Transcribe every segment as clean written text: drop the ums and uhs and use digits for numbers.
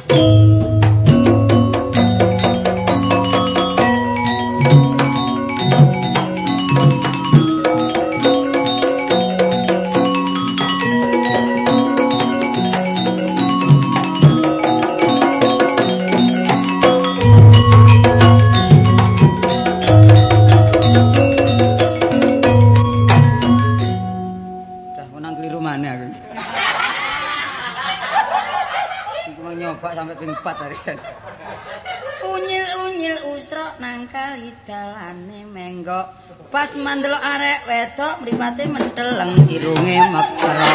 Unyil-unyil usrok nang kali dalane menggok. Pas mandelok arek wedok mripate menteleng irunge mekero.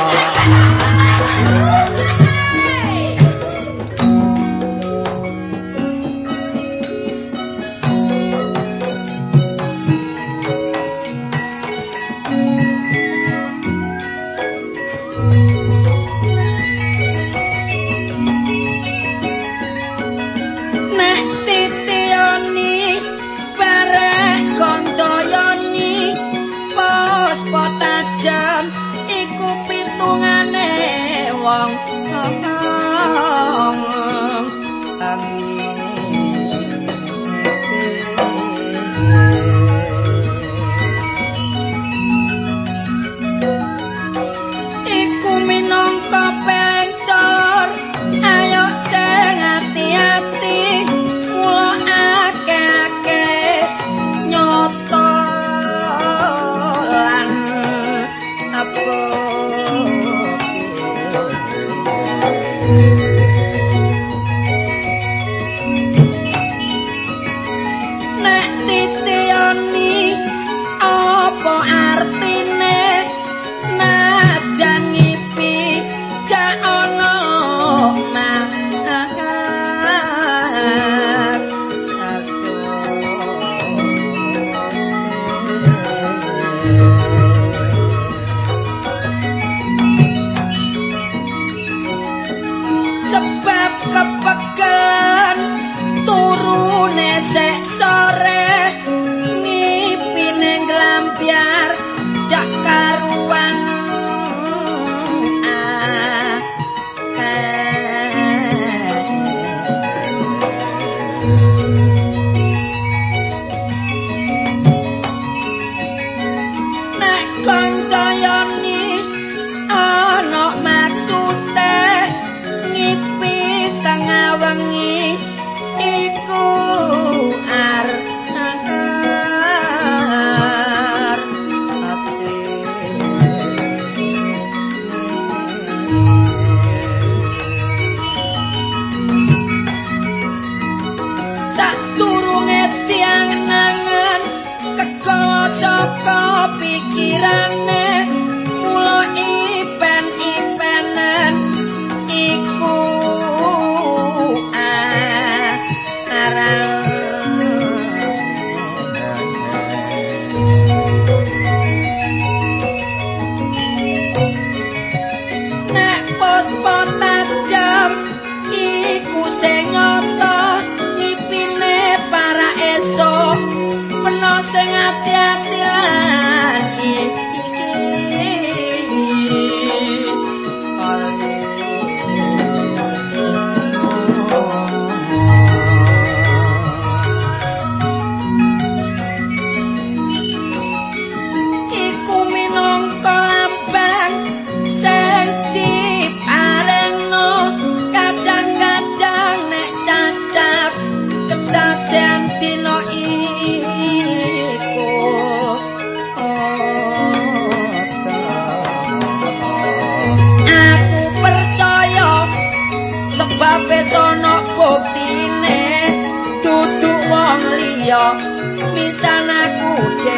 Misal aku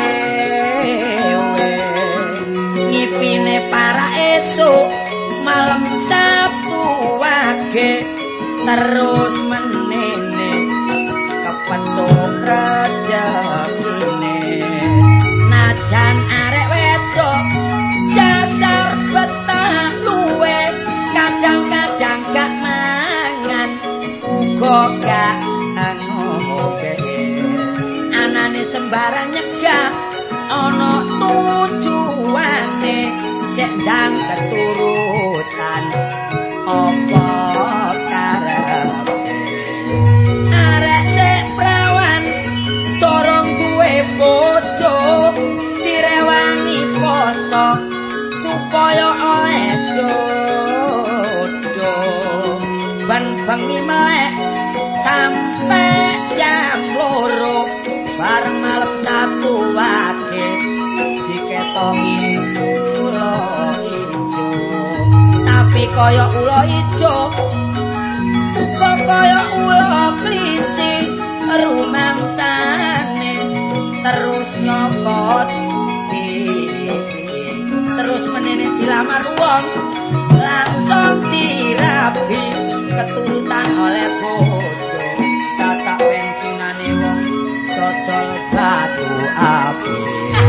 dhewe ngipine para esuk malam Sabtu wage terus menene kepethuk rejekine najan arek wedok dasar betah luwe kadang-kadang gak mangan uga gak ngoke anane sembarang nyegah ana tujuane cek ndang keturutan apa karep bareng malam Sabtu wage diketongi ula ijo tapi kaya ula ijo uga kaya ula klisi rumangsane terus nyokot terus menene dilamar wong langsung dirabi keturutan oleh bojo tatak pensiunane wong dodol batu api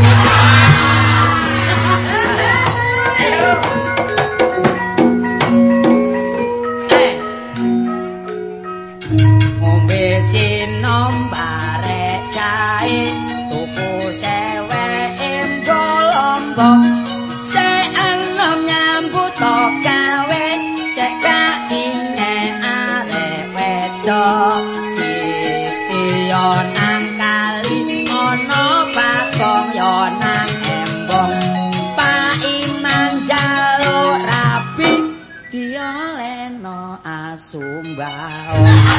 ngombe sinom barek cahe tuku sewe embo lombok seenom nyambut gawe cek katine arek wedok siti yo nang kali ana patong yo nang embong paiman jaluk rabi dioleno asumbao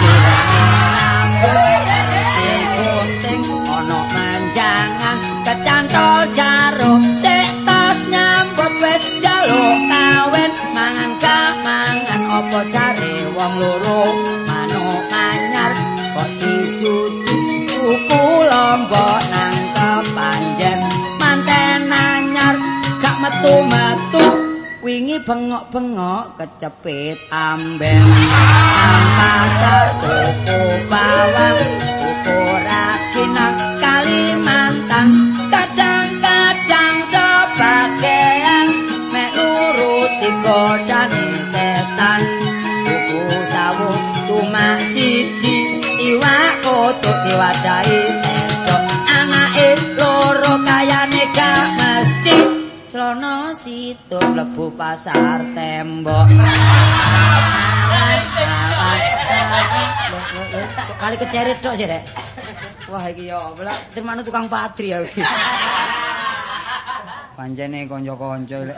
si gunting ana manjangan kecantol jaro sik tas nyambut wis jaluk kawin mangan kamangan apa care wong loro manuk anyar kok dicucu tuku lombok nang kepanjen manten anyar gak metu-metu wingi bengok-bengok kecepit amben nang pasar tuku bawang tuku ragi nang Kalimantan kadang-kadang sebagian mek nuruti godane setan tuku sawu cuma siji iwak kotuk diwadahi endok anake loro kayane gak mesti celana situk mlebu pasar tembok kali kecerit tok sih Dek wah iki ya belak termanu tukang patri ya iki pancene kanca-kanca lek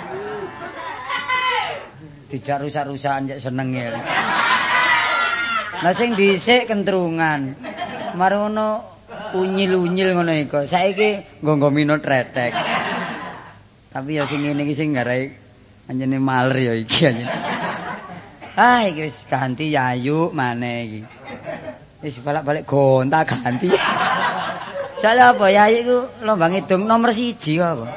dijak rusak-rusakan cek seneng ya lah sing dhisik kentrungan mari ngono unyil-unyil ngono iku saiki nggo minut retek tapi ya sing ngene iki sing garai anjene maler ya iki anjene iki wis ganti yayu maneh iki wis balik-balik gonta ganti soalnya apa yayu iku lomba ngidung nomor 1 kok apa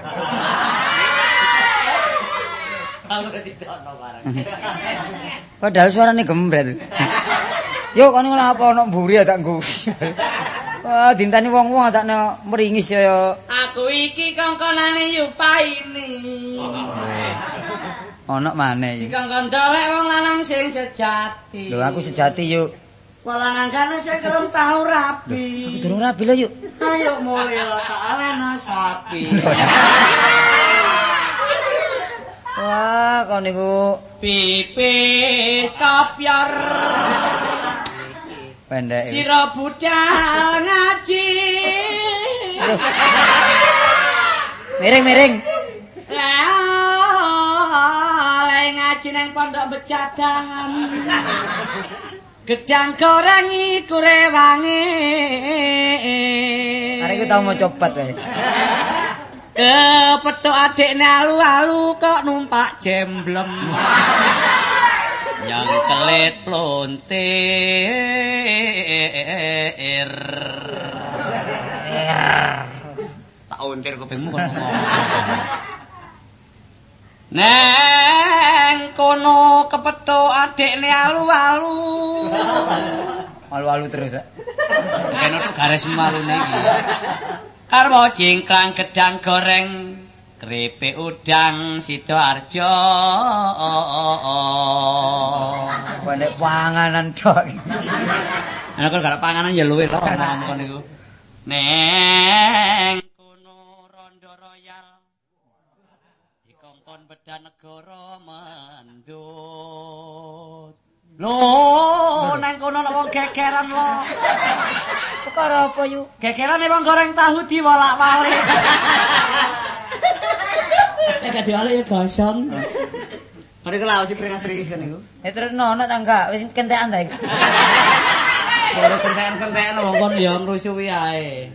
padahal suarane gembret yo kon ngono apa ono mburi tak ngguwi wah dintani wong-wong tak meringis ya aku iki kongkonane Yupaini ono maneh iki dikongkon dolek wong lanang sing sejati lho aku sejati yuk walangan kene sing kerem tau rabi aku durung rabi lho yuk ayo mulai tak alena sapi wah kon niku pipis kopyor pendek sira budal ngaji miring le ngaji nang pondok becadahan gedang goreng iku rewange arek ku tau mau cobat wae kepethuk adikne alu-alu kok numpak jemblem yang kelit plontir tak untir kupingmu kok ngomong neng kono kepethuk adikne alu-alu alu-alu terus kene tuh garis malune iki karwo cingklang gedang goreng keripik udang Sidoarjo pendek panganan tok ana kok gak panganan ya luwih to ngomong niku neng kono Rondo Royal dikongkon bedah negara mendut lho neng kono ana wong gegeran lho perkara apa yu gegerane wong goreng tahu diwolak-walik nek diwalik ya gosong mari kelawas pringis kan niku terus ono ta enggak wis kentekan ta iku Ora kenten-kenten wong kon ya ngrusuhi ae.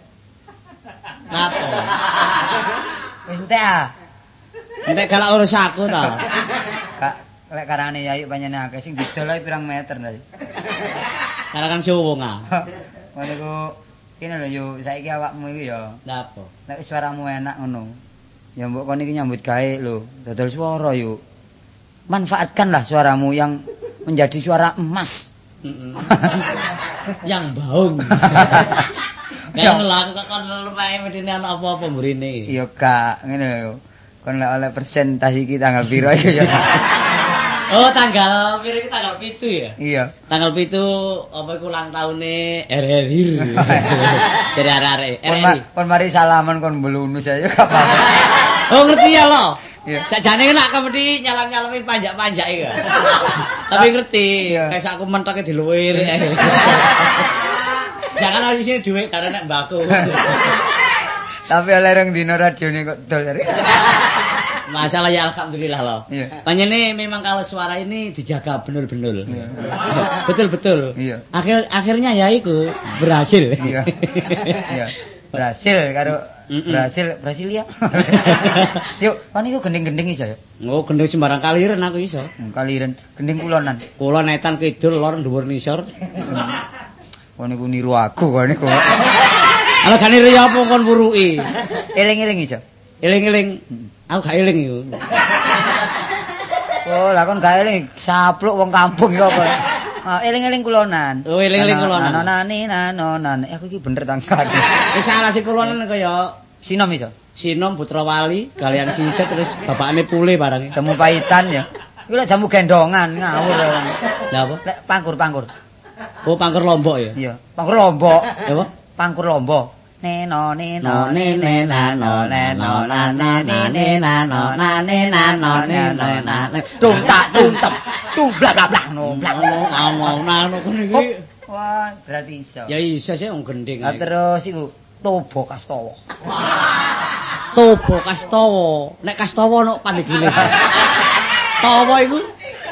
Napa? Wis entek ah. Entek galak urus aku ta. Kak, lek karane Yayu panjenengan akeh sing didol ae pirang meter ta. Karakan suwung ah. Ngono ku kene lho Yu, saiki awakmu iki ya. Napa? Nek suaramu enak ngono. Ya mbok kon iki nyambut gawe lho, dodol swara Yu. Manfaatkanlah suaramu yang menjadi suara emas. Yang baung. Kayak ngelak kok kon lumae medine ana apa-apa mrene. Iya Kak, ngene lho. Kon lek oleh persentase iki tanggal piro ya? Oh, tanggal piro iki tanggal 7 ya? Iya. Tanggal 7 apa iku ulang taune RRI. Dari arek-arek. Kon mari salaman kon belunus aja gak apa-apa. Oh, ngerti ya lo. Iya. Sakjane nak kemedi nyalam-nyalamin panjak-panjak iki. Tapi ngerti, kayak aku mentoke diluwir. Jangan di sini duit karena nek mbakku. Tapi oleh rong dino radione kok dol. Masalah ya alhamdulillah loh. Iya. Panjene memang kalau suara ini dijaga bener-bener. Iya. Betul-betul. Iya. Akhirnya ya iku berhasil. Iya. Iya. Berhasil karo Brasilia. Yuk, kon iku gending-gending iso ya? Oh, gending sembarang kaliren aku iso. Kaliren, gending kulonan. Kulon etan kidul lor dhuwur nisor. Kon niku niru aku kon niku. Ala gane riya apa kon wuruki? Eling-eling iso. Eling-eling. Aku gak eling iku. Oh, lah kon gak eling sapluk wong kampung iki apa? Ah, eling-eling kulonan. Oh, eling-eling kulonan. Nanonan. Aku iki bener tangkar. Wis salah si kulonan kaya Sinom iso. Sinom Putra Wali kalian Siset terus bapakane Pule barang. Jamu paitan ya. Iku lek jamu gendongan ngawur. Lah apa? Lek pangkur. Oh, pangkur Lombok ya? Iya, pangkur Lombok. Ya apa? Pangkur Lombok. Neno no ne ne na no ne no na na ne ne na no na ne na no ne na ne tung tak tung tep tung bla bla bla no bla ngomong nang ngono iki. Wah, berarti iso. Ya iso sih wong gending. Terus iku Tobo Kastowo. Tobo Kastowo. Nek Kastowo no Pandegile. Tawa iku.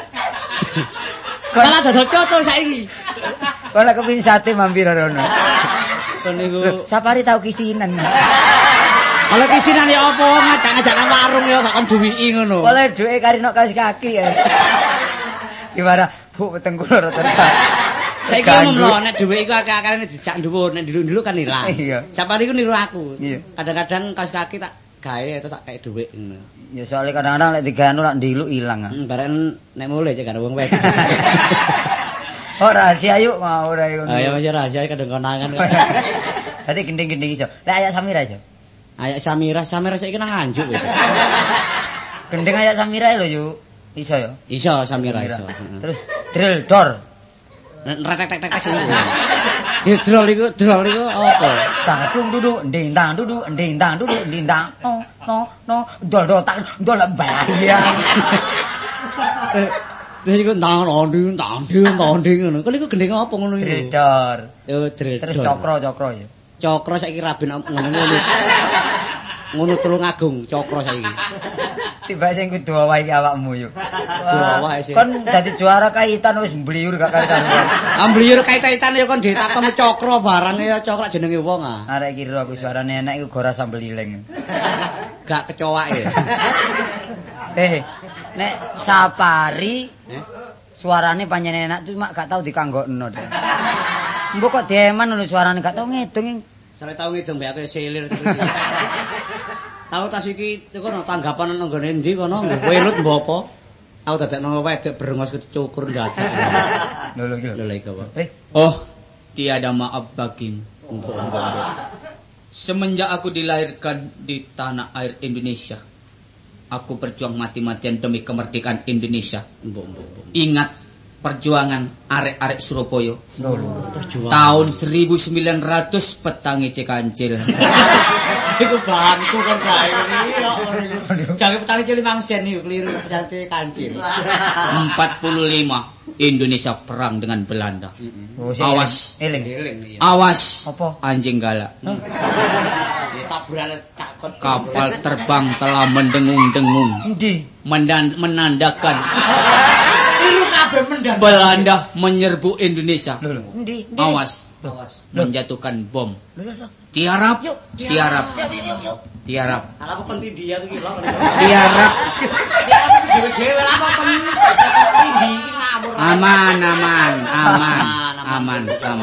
Kala dodol coto saiki. Kok lek kepin sate mampir rono. Kon niku Sapari tau kisinan. Kalau kisinan ya apa ngajak-ngajak nang warung ya gak kon duwiki ngono. Oleh duwe karino kaos kaki ya. Gimana? Bu peteng kula rata. Saiki omong nek dhuwit iku akeh-akehane dijak dhuwur, nek ndilu-ndilu kan ilang. Iya. Sapari iku niru aku. Iya. Kadang-kadang kaos kaki tak gawe atau tak kayak dhuwit ngono. Ya soalnya kadang-kadang lek diganu lak ndilu ilang. Bareng nek mulai cek karo wong wedok. Oh rahasia yuk mau ora ngono. Ya masih rahasia kadang konangan. Dadi gending-gending iso. Lek ayak Samira iso. Ayak Samira saiki nang Nganjuk wis. Gending ayak Samira lho yuk. Iso ya? Iso Samira iso. Terus drill door. Retek-tek-tek ngono. Di drol iku apa? Tang duduk, nding tang duduk, nding tang duduk, nding tang. No, dol tak dol bayang. Terus iku ndang-nding ngono. Kok iku gendeng apa ngono iku? Drill door. Oh, drill. Terus cokro ya. Cokro saiki raben ngono. Ngono Tulungagung cokro saiki. Tiba sing kudu wae iki awakmu yuk. Wae sih. Kon dadi juara kaitan wis mbliur gak kaitan. Ambliur kaitan ya kon ditakon cokro barang ya cokro jenenge wong ah. Arek iki aku suarane enak iku gora sambel ileng. Gak kecoak ya. Nek Sapari suarane panjenengan enak cuma gak tau dikanggokno. Mbok kok dieman lho suarane gak tau ngedung. Sare tau ngedung mbek aku selir terus. Tahu tas iki kono tanggapan nang nggone endi kono welut mbok apa? Aku dadekno wedok brengos kecukur ndadak. Lho iki lho iki apa? Oh, tiada maaf bagimu. Semenjak aku dilahirkan di tanah air Indonesia, aku berjuang mati-matian demi kemerdekaan Indonesia. Ingat perjuangan arek-arek Surabaya. Tahun 1900 petangi Cekancil. Iku bangku kan kae iki. Jange petani cilik mangsen iki keliru petangi Kancil. 45 Indonesia perang dengan Belanda. Awas, eling. Awas. Apa? Anjing galak. Taburan takut Kapal terbang telah mendengung-dengung. Endi? Menandakan Iku kabeh Belanda menyerbu Indonesia. Endi? Awas. Menjatuhkan bom. Tiarap. Tiarap. Ala apa penting dia iki lho. Tiarap. Dewe-dewe lah apa penting iki ngawur. Aman.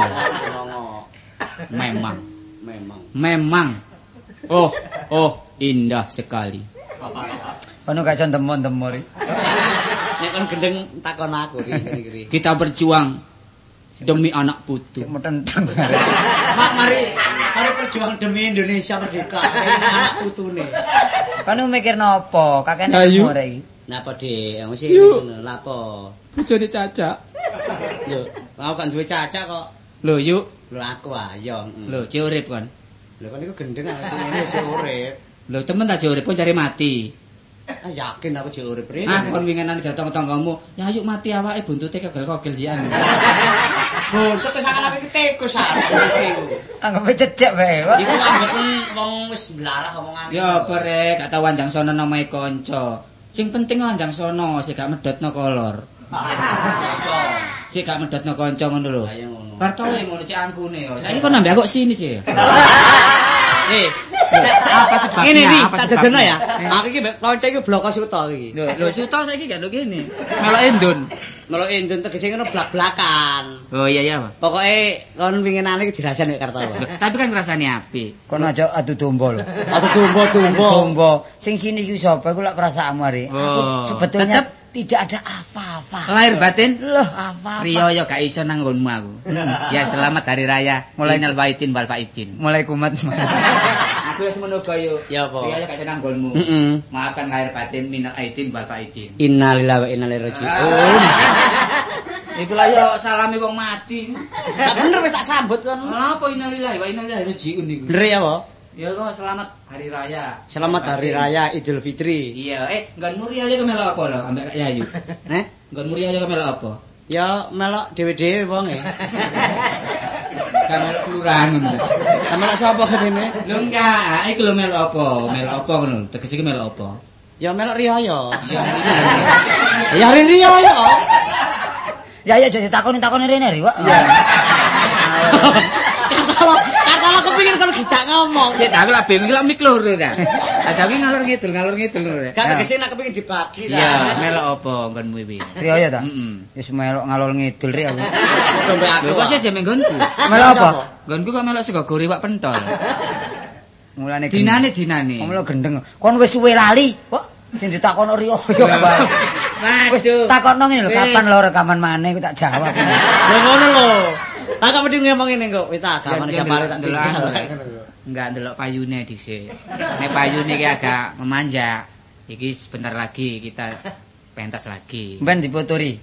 Memang. Oh, indah sekali. Ono gak iso ndemon-ndemon. Nek kon gendeng takon aku iki. Kita berjuang demi anak putu. Sik metenteng. Mak mari berjuang demi Indonesia merdeka. Anak putune. Kan mikir nopo? Kakene Ayu. umur iki. Napa Dik? Mesti ngono. Lapo? Bojone cacak. Yo, aku kan duwe cacak kok. Lho, yuk. Lho aku ayo. Lho, cek urip kon. Lho kan iku gendeng aku ngene aja urip. Lho, temen tak cek urip kon cari mati. Ah yakin aku cek urip rene. Kon wingenan gatong-tonggomu, ya yuk mati awake buntute kegel-kogel jian. Buntut kesakan aku tikus sak. Anggepe cecek wae. Iku anggap wong wis blarah omongan. Ya apa rek, gak tau anjang sono namae kanca. Sing penting anjang sono, sik gak medhotno kolor. Sik gak medhotno kanca ngono lho. Ayo ngono. Kartole ngono cek angkune yo. Saiki kon nambah kok sini sih. Apa sebabnya? Ini nih, tak jajan ya. Aku iki kanca iki bloko suto iki. Lho suto saiki gak lho kene. Melok endun. Melok enjun tegese ngono blak-blakan. Oh iya. Pokoke kon winginane iki dirasani nek Kartowo. Tapi kan rasane apik. Kon aja adu domba lho. Aku domba-domba. Domba. Sing sini iki sapa iku lak perasaanmu ari. Oh. Sebetulnya Tetep tidak ada apa-apa. lahir batin. Loh, apa-apa. Rio yo gak iso nang nggonmu aku. Ya selamat hari raya. Mulai Minal Faizin wal Faizin. Mulai kumat. Aku wis ngono yo. Ya apa? Rio yo gak iso nang nggonmu. Heeh. Maafkan lahir batin minal aidin wal faizin. Innalillahi wa inna ilaihi raji'un. Iku lah yo salami wong mati. Tak bener wis tak sambut kon. Lha apa innalillahi wa inna ilaihi raji'un niku? Bener ya, apa? Ya kok selamat hari raya. Selamat hari raya Idul Fitri. Iya, nggon muri aja kemelok apa lho ambek Kak Yayu. Nggon muri aja kemelok apa? Ya melok dhewe-dhewe wong e. Gak melok kelurahan ngono. Ta melok sapa ketene? Lho enggak, iku lho melok apa? Melok apa ngono? Tegese iki melok apa? Ya melok riyo. Ya Ya riyo ya. Ya jadi takoni rene ri, Wak. Kalau kepengin kon gijak ngomong. Ya aku lah bingung lak mik loro ta. Tapi ngalor ngidul lho. Gak tegese nek kepengin dibagi ta. Iya, melok apa nggonmu iki? Rio ya ta? Heeh. Wis melok ngalor ngidul ri aku. Sampai aku. Lho kok sih jeme nggonku? Melok apa? Nggonku kok melok sego gori wak pentol. Mulane Dinane. Kamu melok gendeng. Kon wis suwe lali, kok sing ditakono Rio yo bae. Wis takono ngene lho, kapan lo rekaman maneh aku tak jawab. Lho ngono lho. Lah kok mesti ngomong ngene kok. Wis tak gawane sampe tak tinggal. Enggak ndelok payune dhisik. Nek payune iki agak memanjak. Iki sebentar lagi kita pentas lagi. Ben dipoturi.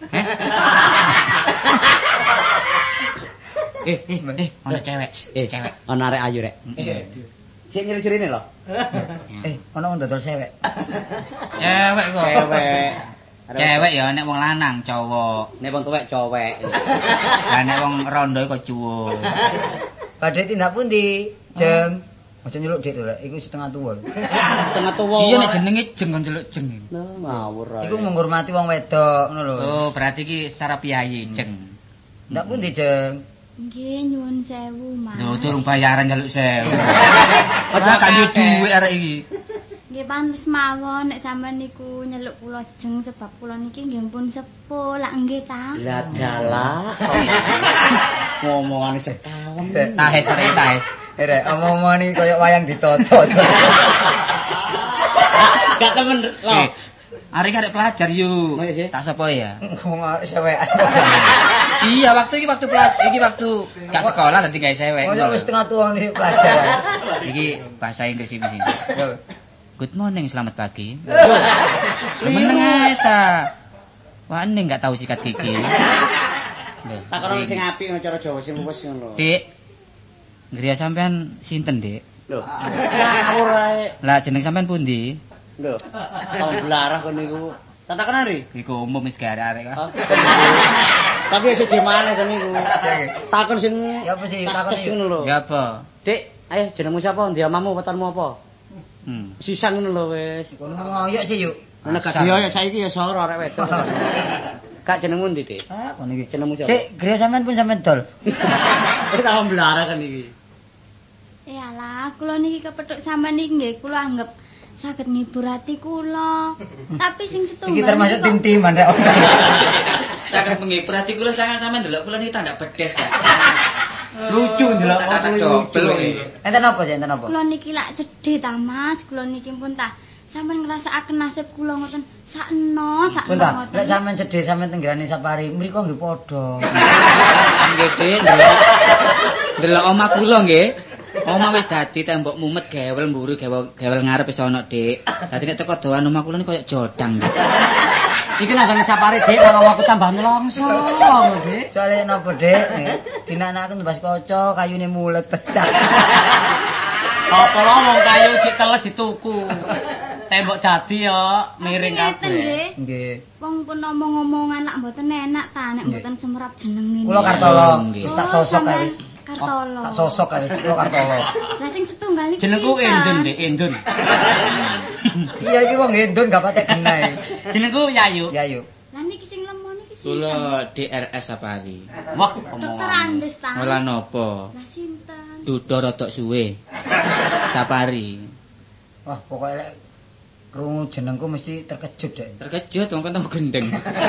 Ono cewek. Cewek. Ono arek ayu rek. Cek ngiri-ngirine lho. Ono wong dodol sewek. Cewek kok. Cewek. Cewek ya nek wong lanang cowok. Nek wong tuwek cowek. Lah nek wong rondo kok cuwuk. Badhe tindak pundi, Jeng? Aja nyeluk Dik lho, iku setengah tuwa. Setengah tuwa. Iya nek jenenge jeng kon celuk jeng. Ngawur ae. Iku menghormati wong wedok ngono lho. Oh, berarti iki secara piyayi jeng. Ndak pundi, Jeng? Nggih nyuwun sewu, Mas. Lho durung bayaran njaluk sewu. Aja kan duwe arek iki. Nggih pantes mawon nek sampean niku nyeluk kula jeng sebab kula niki nggih pun sepuh lak nggih ta. Lah dalah. Ngomongane setahun. Tahes arek tahes. Rek, omong-omong koyo wayang ditoto. Gak temen lho. Arek arek pelajar yuk. Oh, iya sih. Tak sapa ya? Wong arek sewek. Iya, waktu waktu gak sekolah dadi gawe sewek. Wong wis setengah tuwa nih pelajar. Iki bahasa Inggris iki. Yo. Good morning, selamat pagi. Meneng ae ta. Wah, ning gak tahu sikat gigi. Tak karo sing apik ngono cara Jawa sing wis ngono. Dik. Ngriya sampean sinten, Dik? Lho. Ngawur ae. Lah jeneng sampean pundi? Lho. Tong blarah kon niku. Tak takon ari. Iku umum wis gak arek kok. Tapi iso jemane kon niku. Takon sing Ya apa sih takon iki? ngono lho. Ya apa? Dik, ayo jenengmu sapa? Ndi amamu wetonmu apa? Sisan ngono lho wis. Ngono ngoyok sih yuk. Nek gak yo ya saiki ya soro arek wedok. Kak jenengmu ndi, Dik? Ah, kon iki. Jenengmu sapa? Dik, griya sampean pun sampean dol. Wis tak mblara kan iki. Iyalah, kula niki kepethuk sampean niki nggih kula anggap saged ngibur ati kula. Tapi sing setunggal Iki termasuk kok- tim-timan rek. Saged menghibur ati kula sampean ndelok kula niki tandak bedes ta. Lucu ndelok Tak lucu. dobel iki. Enten apa sih, enten apa? Kula niki lak sedih ta Mas, kula niki pun ta sampean ngrasakaken nasib kula ngoten sakno Pun ta, ngoten. lek sampean sedih sampean tenggerane Sapari, mriko nggih padha. Nggih, Dik, ndelok omah kula nggih. Omah wis dadi tembok mumet gewel mburi gewel ngarep wis ana, Dik. Dadi nek teko doan omah kula niku koyo jodang, Dik. Iki nanggone Sapari, Dik, malah aku tambah nelongso, Dik. Soale napa, Dik? Dinanakaken mbas kaca, kayune mulet pecah. Apa lho wong kayu cek teles dituku. Tembok dadi yo miring Ngeten kabeh. nggih. Nggih. Wong pun omong-omongan lak mboten enak ta nek mboten semrap jenenge. Kula Kartolo, Nggih. wis tak sosok kae wis. Kartolo. Tak sosok kae wis kula Kartolo. Lah sing setunggal niki Jenengku sinten? Endun, Dik, Endun. Iya iki wong Endun gak patek genahe. Jenengku Yayu. Ya yuk. Lah niki sing lemon niki sinten? Kula DRS Sapari. Wah, Dokter omongan. Andes ta. Ora napa. Lah sinten? Dudo rodok suwe. Sapari. Wah, pokoke lek krungu jenengku mesti terkejut deh. Terkejut wong ketemu gendeng.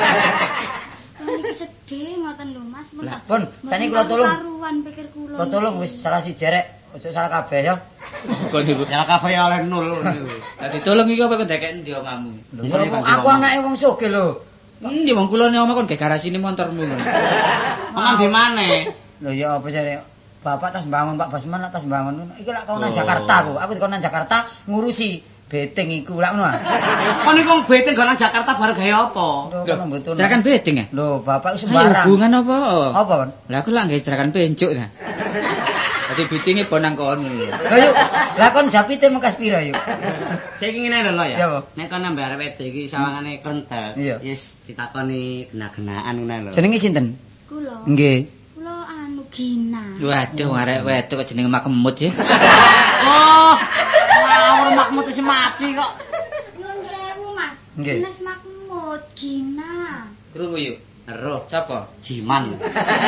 Kula niki sedih ngoten lho Mas. Mun Lah, tak- Pun, mboten sani kula tulung. karuan pikir kula. Kula tolong wis salah si jerek, ojo salah kabeh ya. Kok niku. Ya kabeh oleh 0 niku. Dadi tolong iki apa ndekek endi omahmu? Lho, aku anake wong sugih lho. Endi wong kula ne omah kon ge garasine montormu ngono. Omong di maneh? Lho ya apa sih Bapak tas bangun, Pak Basman tas bangun. Iki lak kau nang Oh. Jakarta aku. Aku dikon nang Jakarta ngurusi beteng iku lak ngono. Kon niku wong beteng gak nang Jakarta bareng gawe apa? Lho kono mboten. Serakan bedeng ya? Lho, Bapak Ayo, sembarang. hubungan apa? Apa kon? Lah aku lak nggih serakan pencuk ta. Dadi bitinge bonang kono. Lho yuk, lah kon japite mekas pira yuk? Saiki ngene lho Iya, ya. apa? Nek kon nambah arep wedok iki sawangane klentek. Iya. Wis ditakoni gena-genaan ngene lho. Jenenge sinten? Kula. Nggih. Kula anu Gina. Waduh arek wedok kok jenenge makemut sih. Oh, ngawur makmu terus mati kok. Nyuwun sewu Mas. Nggih. Jenis Mahmud Gina. Krungu yuk. Ero, Sapa? jiman.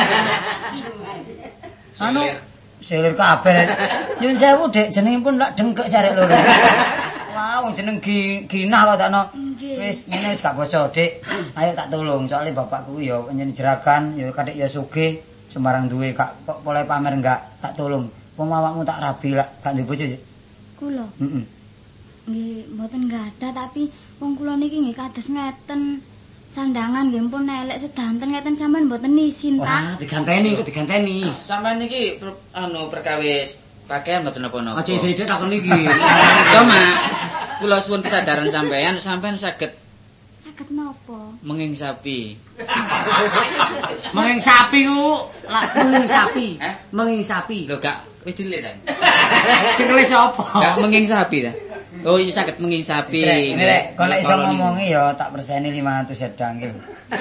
Anu selir kabeh. Nyun sewu Dek, jenenge pun lak dengkek sarek lho. Wah, wong jeneng Gina kok takno. Nggih. Wis ngene wis gak basa, Dik. Ayo tak tulung, soalnya bapakku ya panjen jeragan, ya kadek ya sugih, sembarang duwe gak kok boleh pamer enggak, tak tulung. Wong awakmu tak rabi lak gak duwe bojo. Kula. Heeh. Nggih, mboten gadah tapi wong kula niki nggih kados ngeten. Sandangan nggih pun elek sedanten ngeten sampean mboten isin Wah, ta. diganteni kok diganteni. Sampeyan niki perkawis pakaian mboten napa-napa. Aja ide takon iki. Cuma kula suwun kesadaran sampeyan saged Saged napa? menging sapi. Menging sapi ku, lah menging sapi. Eh? Menging sapi. Lho gak wis dile ta? Sing kelis apa? Gak menging sapi ta? Oh iya saged menging sapi. Ini rek, kalau iso Kalau ngomongi ya tak perseni 500 sedang iki.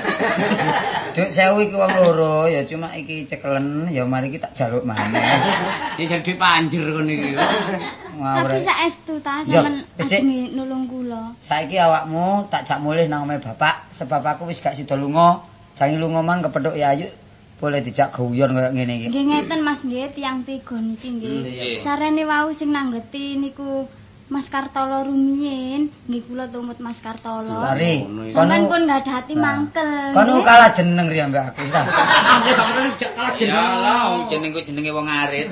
Duk 1000 iki wong loro ya cuma iki cekelen ya mari iki tak jaluk maneh. Iki jadi panjer kon iki. Ngawur. Tapi saestu ta Yo, sampean wis, Dik. ajeng nulung kula. Saiki awakmu tak jak mulih nang omahe bapak sebab aku wis gak sida lunga. Jange lunga mang kepethuk ya ayu boleh dijak guyon koyo ngene iki. Nggih ngeten Mas nggih tiyang tiga niki nggih. Nggih. Sarene wau sing nanggeti niku Mas Kartolo rumiyin, nggih kula tumut Mas Kartolo. Lari. Sampeyan Kono pun nggak ada hati mangkel. kono nggih. kalah jeneng riya mbak aku ta. Aku gak pernah kalah Ya jeneng. Allah, wong jenengku jenenge wong arit.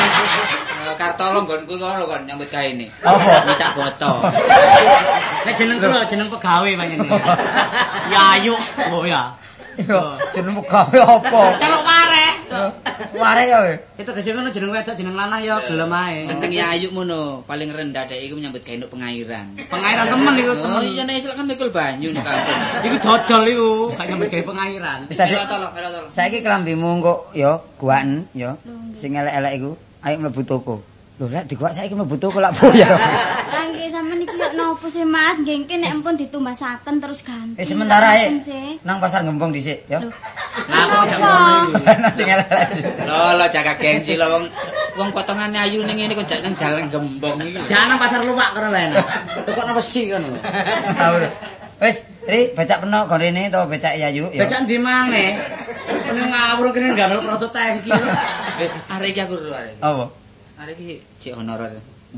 Kartolo nggonku karo kon nyambut gawe ini. Apa? Ngecak boto. Nek jenengku lho jeneng pegawe panjenengan. Yayu. Oh ya. Yo jeneng gawe apa? Celuk warek. Ware ya we. Itu gesine ngono jeneng wedok jeneng lanang ya gelem ae. Penting ya ayu mono, paling rendah dek iku nyambut gawe nduk pengairan. Pengairan temen iku Oh temen. iya nek isok kan mikul banyu ning kampung. Iku dodol iku, gak nyambut gawe pengairan. Wis tadi Tolong. saiki kelambimu kok ya guaken ya sing elek-elek iku ayo mlebu toko. Lho lek diguak saiki mlebu toko lak boya. Lah nggih sampean iki kok nopo sih Mas? Nggih engke nek ampun ditumbasaken terus ganti. Sementara Ngaten ae sih. nang pasar Gembong dhisik ya. Lho. Ngapa gak Napa? ngono iku? Nang sing elek-elek. Lho jaga gengsi lho wong potongane ayu ning ngene kok jak nang jalan Gembong iki. Jangan nang pasar luwak karo lain. Tukokno wesi ngono. Wis Ri, becak peno gorene to becak Yayu ya. Becak ndi maneh? Kene ngawur kene nggarap proto tangki. Arek iki aku lho arek. Apa? Arek iki cek honorer.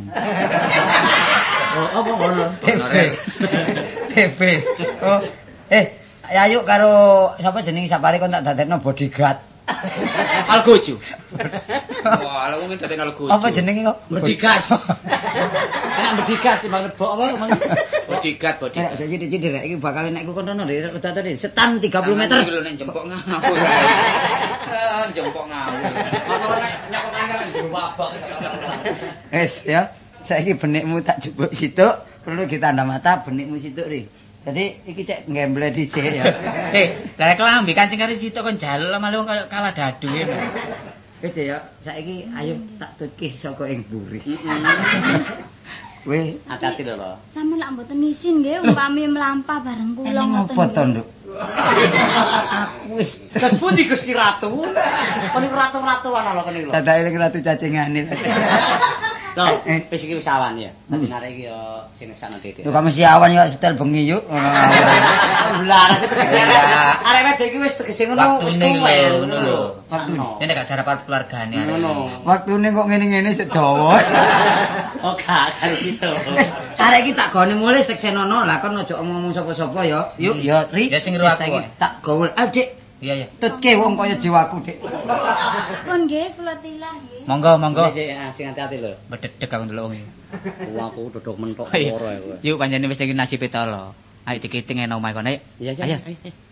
Oh, apa ngono? Honorer. TB. Oh, Yayu karo sapa jeneng sapare kon tak dadekno bodyguard. Algojo. Wah, aku minta dadekno algojo. Apa jenenge kok? Bedigas. Enak bedigas timbang lebok apa ngomong. Bodyguard. Nek cilik-cilik rek iki bakal nek ku kono rek kedatane setan 30 meter. Iki lho nek jempok ngawur. Jempok ngawur. Apa nek nyokot angel jero babak. Ya, saiki benikmu tak jebuk situk, perlu ditanda mata benikmu situk ri. Jadi iki cek ngemble dhisik ya. Lah kelambi kancing kari sitok kon jaluk malah koyo kalah dadu ngene. Wis ya, saiki ayo tak tutki saka ing buri. Weh, Hati-hati lho. Sampe lak mboten isin nggih umpami mlampah bareng kula ngoten. Ngopo to, Nduk? Wis Terus pundi Gusti Ratu? Kon ratu-ratuan lho kene lho. tak eling ratu cacingane. Loh, wis iki wis awan ya. Dadi arek iki yo sing sakno Dede. Lho kamu siawan yo setel bengi yuk. Bularas tegese arek wedok iki wis tegese ngono. Waktune lho ngono lho. Waktune. Nek gak garap keluargane arek. Ngono. Waktune kok ngene-ngene sik dawa. Oh, gak karo gitu. Arek iki tak gone mulih seksenono. Lah kon aja ngomong sapa-sapa ya. Yuk ya, Ri. Ya sing ngeru aku. Tak gaul. Ayo, Dik. Iya. Tutke wong kaya jiwaku, Dik. Pun nggih kula tilah nggih. Monggo. Sing hati-hati lho. Bededeg aku ndelok wong iki. Aku dodok mentok Iya. loro ya kowe. Yuk pancene wis iki nasibe to lho. Ayo dikiting nang omahe kono. Iya, Ayo. iya.